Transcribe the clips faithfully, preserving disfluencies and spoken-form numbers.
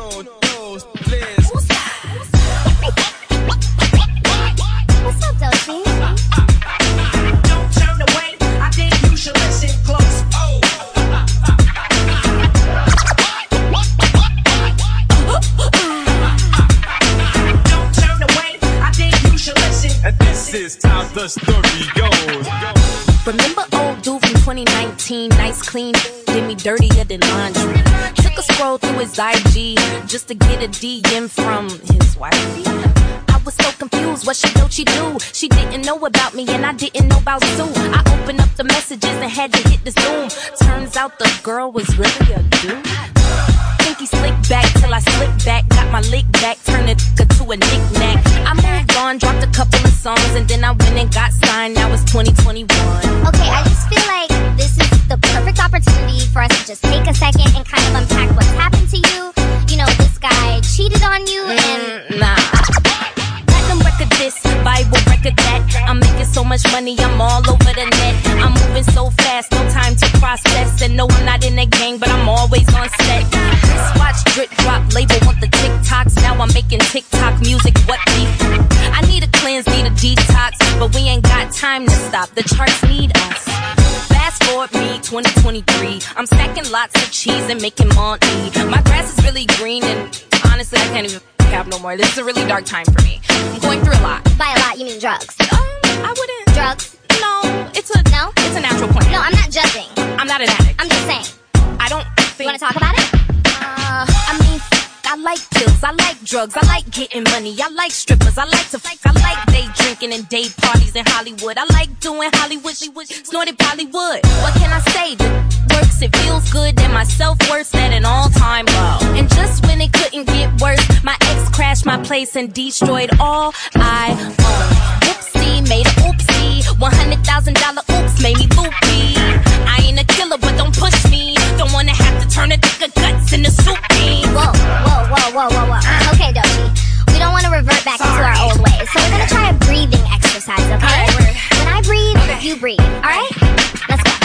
Uno, dos, tres. What's up, Dosey? Don't turn away. I think you should listen close. Oh. Don't turn away. I think you should listen. And this is how the story goes. Remember old dude from twenty nineteen, nice clean, did me dirtier than laundry. Took a scroll through his I G just to get a D M from his wifey. I was so confused, what she know she do? She didn't know about me and I didn't know about Zoom. I opened up the messages and had to hit the Zoom. Turns out the girl was really a dude. Think he slicked back till I slipped back, got my lick back, turned it to a knick-knack. I moved on, dropped a couple of songs, and then I went and got signed. Now it's twenty twenty-one. Okay, I just feel like this is the perfect opportunity for us to just take a second and kind of unpack what's happened to you. You know, this guy cheated on you and... Mm, nah. Platinum record this, Bible record that. I'm making so much money, I'm all over the net. I'm moving so fast, no time to process. And no, I'm not in that gang, but I'm always on set. Watch drip drop, label want the TikToks. Now I'm making TikTok music, what beef? I need a cleanse, need a detox, but we ain't got time to stop. The charts need us. Fast forward me, twenty twenty-three. I'm stacking lots of cheese and making money. My grass is really green and honestly I can't even have no more. This is a really dark time for me. I'm going through a lot. By a lot, you mean drugs? Um, I wouldn't. Drugs? No, it's a No? It's a natural plan. No, I'm not judging. I'm not an addict. I'm just saying. I don't think. You wanna talk about it? Uh, I mean, I like pills, I like drugs, I like getting money, I like strippers, I like to fuck, I like day drinking and day parties in Hollywood. I like doing Hollywood, snorted Bollywood. What can I say? The works, it feels good, and my self-worth's at an all-time low. And just when it couldn't get worse, my ex crashed my place and destroyed all I own. Whoopsie, made a oopsie, one hundred thousand dollar oops made me loopy. I ain't a killer, but don't push me. Don't wanna have to turn a thicker guts into soup bean. Whoa, whoa, whoa, whoa, whoa, whoa. Okay, Doshi. We don't want to revert back Sorry. into our old ways. So we're gonna try a breathing exercise, okay? Right. When I breathe, okay. you breathe. Alright? Let's go.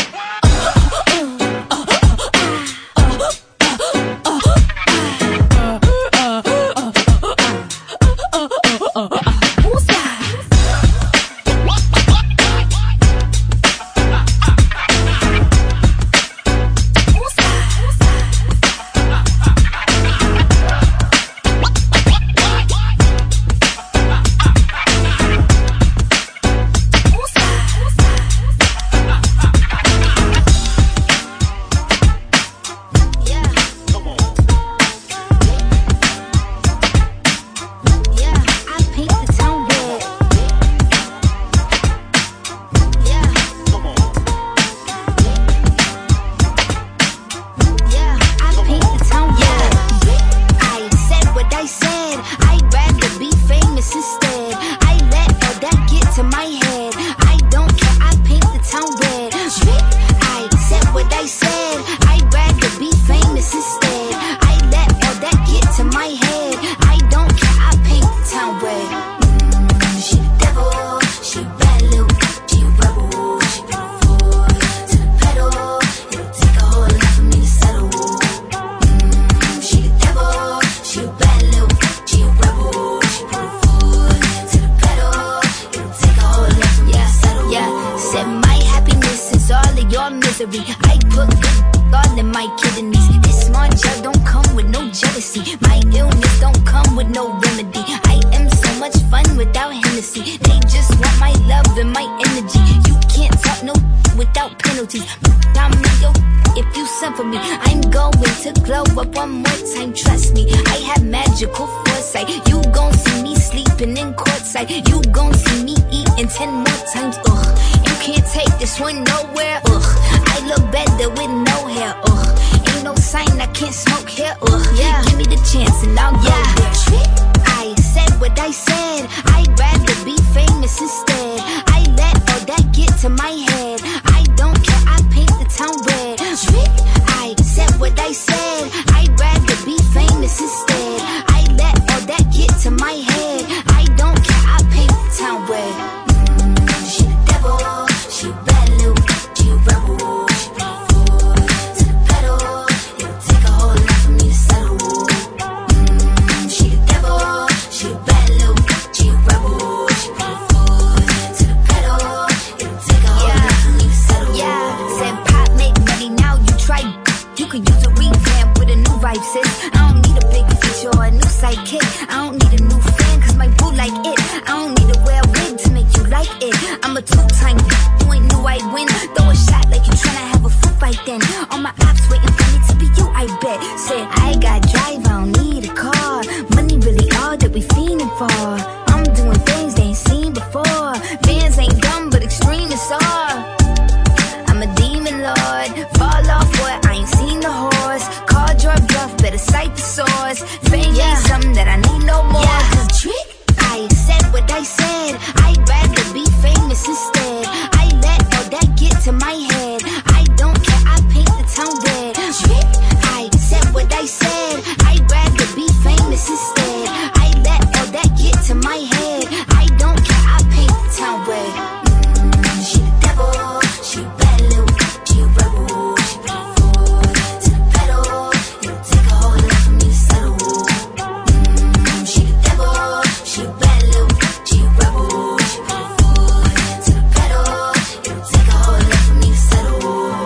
time. You ain't knew I'd win. Throw a shot like you tryna have a foot fight then. All my ops waiting for me to be you, I bet. Said I got drive, I don't need a car. Money really all that we fiending for. I'm doing things they ain't seen before. Vans ain't dumb, but extreme is all. I'm a demon lord. Fall off what? I ain't seen the horse. Call drug bluff, better cite the source. Fame yeah. ain't something that I need no more. Yeah. Cause trick, I said what I said. I'd rather be famous instead. I let all that get to my head. I don't care, I paint the town red. Trick, I said what I said. I'd rather be famous instead. I let all that get to my head. I don't care, I paint the town red. Mm, she the devil, she a bad little, she a rebel. She put her foot to the pedal. It'll take a whole lot for me to settle. Mm, she the devil, she a bad little, she a rebel. She put her foot to the pedal. It'll take a whole lot for me to settle.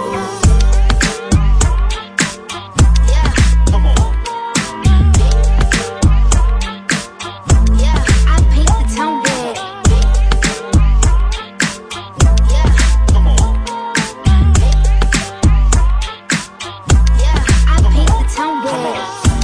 Yeah. Come on. Yeah, I paint the town red. Yeah. Come on. Yeah, I paint the town red.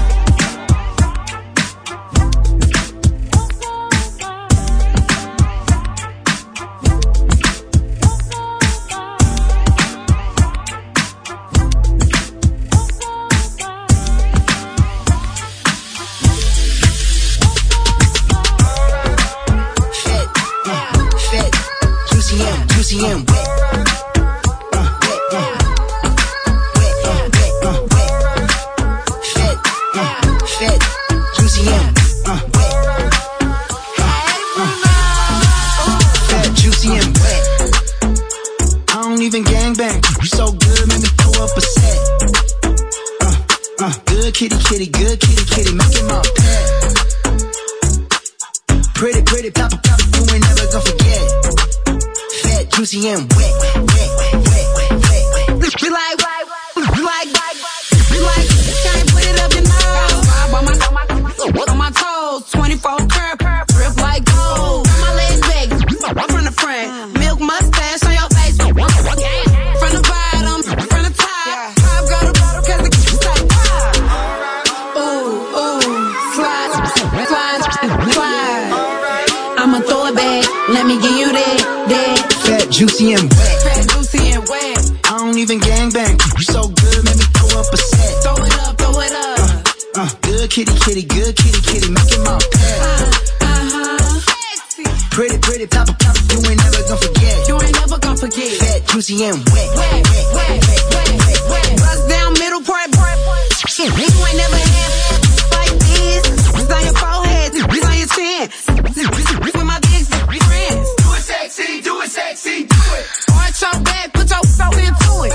Fed, uh, fed, juicy and juicy and wet. Uh, wet, uh, wet, uh, wet, uh, wet. Fed, uh, fed, juicy and uh, wet. Uh, fed, juicy and wet. I don't even gangbang. You so good, make me throw up a set. Uh, uh, good kitty, kitty, good kitty, kitty, make it my pet. Pretty, pretty, pop, pop, you ain't never gonna forget. Fat, juicy, and wet, wet, wet, wet, wet, wet. We like, we like, we like, can't put it up your nose. On my, on my toes, twenty-four curb, drip like gold. Turn my legs back, from the front, milk mustache on your face. From the bottom, from the top, top go to bottom 'cause the kids like pop. Ooh, ooh, slide, slide, slide. I'ma throw it back, let me give you that, that. Fat, juicy, and wet. Fat, juicy, and wet. I don't even gangbang. You so good, make me throw up a set. Throw it up, throw it up. Uh, uh, good kitty, kitty, good kitty, kitty, make it my pet. Uh, uh-huh. Sexy. Pretty, pretty, pop, pop, you ain't never gonna forget. You ain't never gonna forget. Fat, juicy, and wet. Wet, wet, wet, wet, wet, wet. Bust down middle part, part, part. You ain't never had like this. It's on your forehead, it's on your chin. With my big friends. Do it sexy, do it sexy, do it. Arch your back, put your soul into it.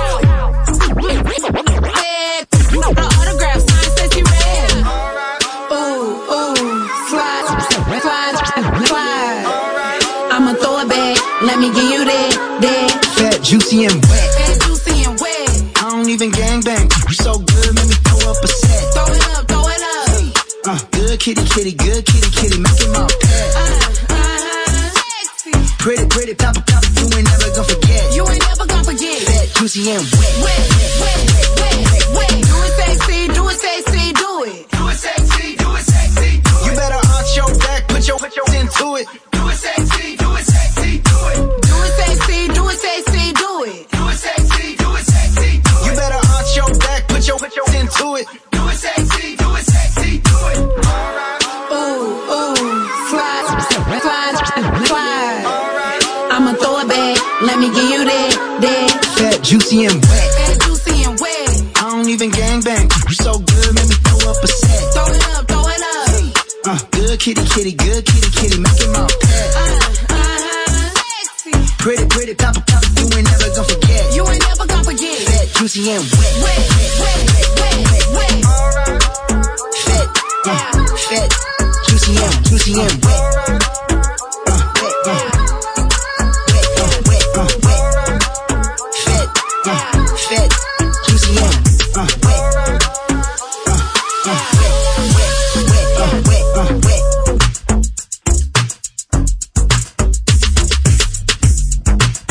Red, the autograph sign says you red. Ooh, ooh, slide, slide, slide. I'ma throw it back, let me give you that, that. Fat, juicy, and wet. Fat, juicy, and wet. I don't even gangbang. You so good, make me throw up a set. Throw it up, throw it up. Uh, good kitty, kitty, good kitty, kitty, make it my pet. Uh, uh, sexy. Pretty, pretty, pop, pop, you ain't never gonna forget. You ain't never gonna forget. Fat, juicy, and wet. Wet, wet, wet, wet, wet. Do it sexy, do it sexy, do it. Do it sexy, do it sexy, do it. You better arch your back, put your, put your into it. Do it sexy, do it sexy, do it. Do it sexy, do it sexy, do it. Do it sexy, do it sexy, do it. You better arch your back, put your, put your into it. Do it sexy, do it sexy, do it. Ooh, ooh, slide, slide, slide. I'ma throw it back, let me give you that, that. Fat, juicy, and wet. Fat, juicy, and wet. I don't even gangbang. You so good, make me throw up a set. Throw it up, throw it up. Uh, good kitty, kitty, good kitty, kitty, make it my pet. Uh, uh, sexy. Pretty, pretty, pop, pop, you ain't never gonna forget. You ain't never gonna forget. Fat, juicy, and wet. Wet, wet, wet, wet, wet. Fat, uh, fat, juicy, and juicy, and wet. Uh, wet, uh, wet, uh, wet, uh, wet. Fat, uh, fat, juicy, and uh, wet. Uh, uh, wet, wet, wet, uh, wet, uh, wet.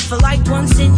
for like once in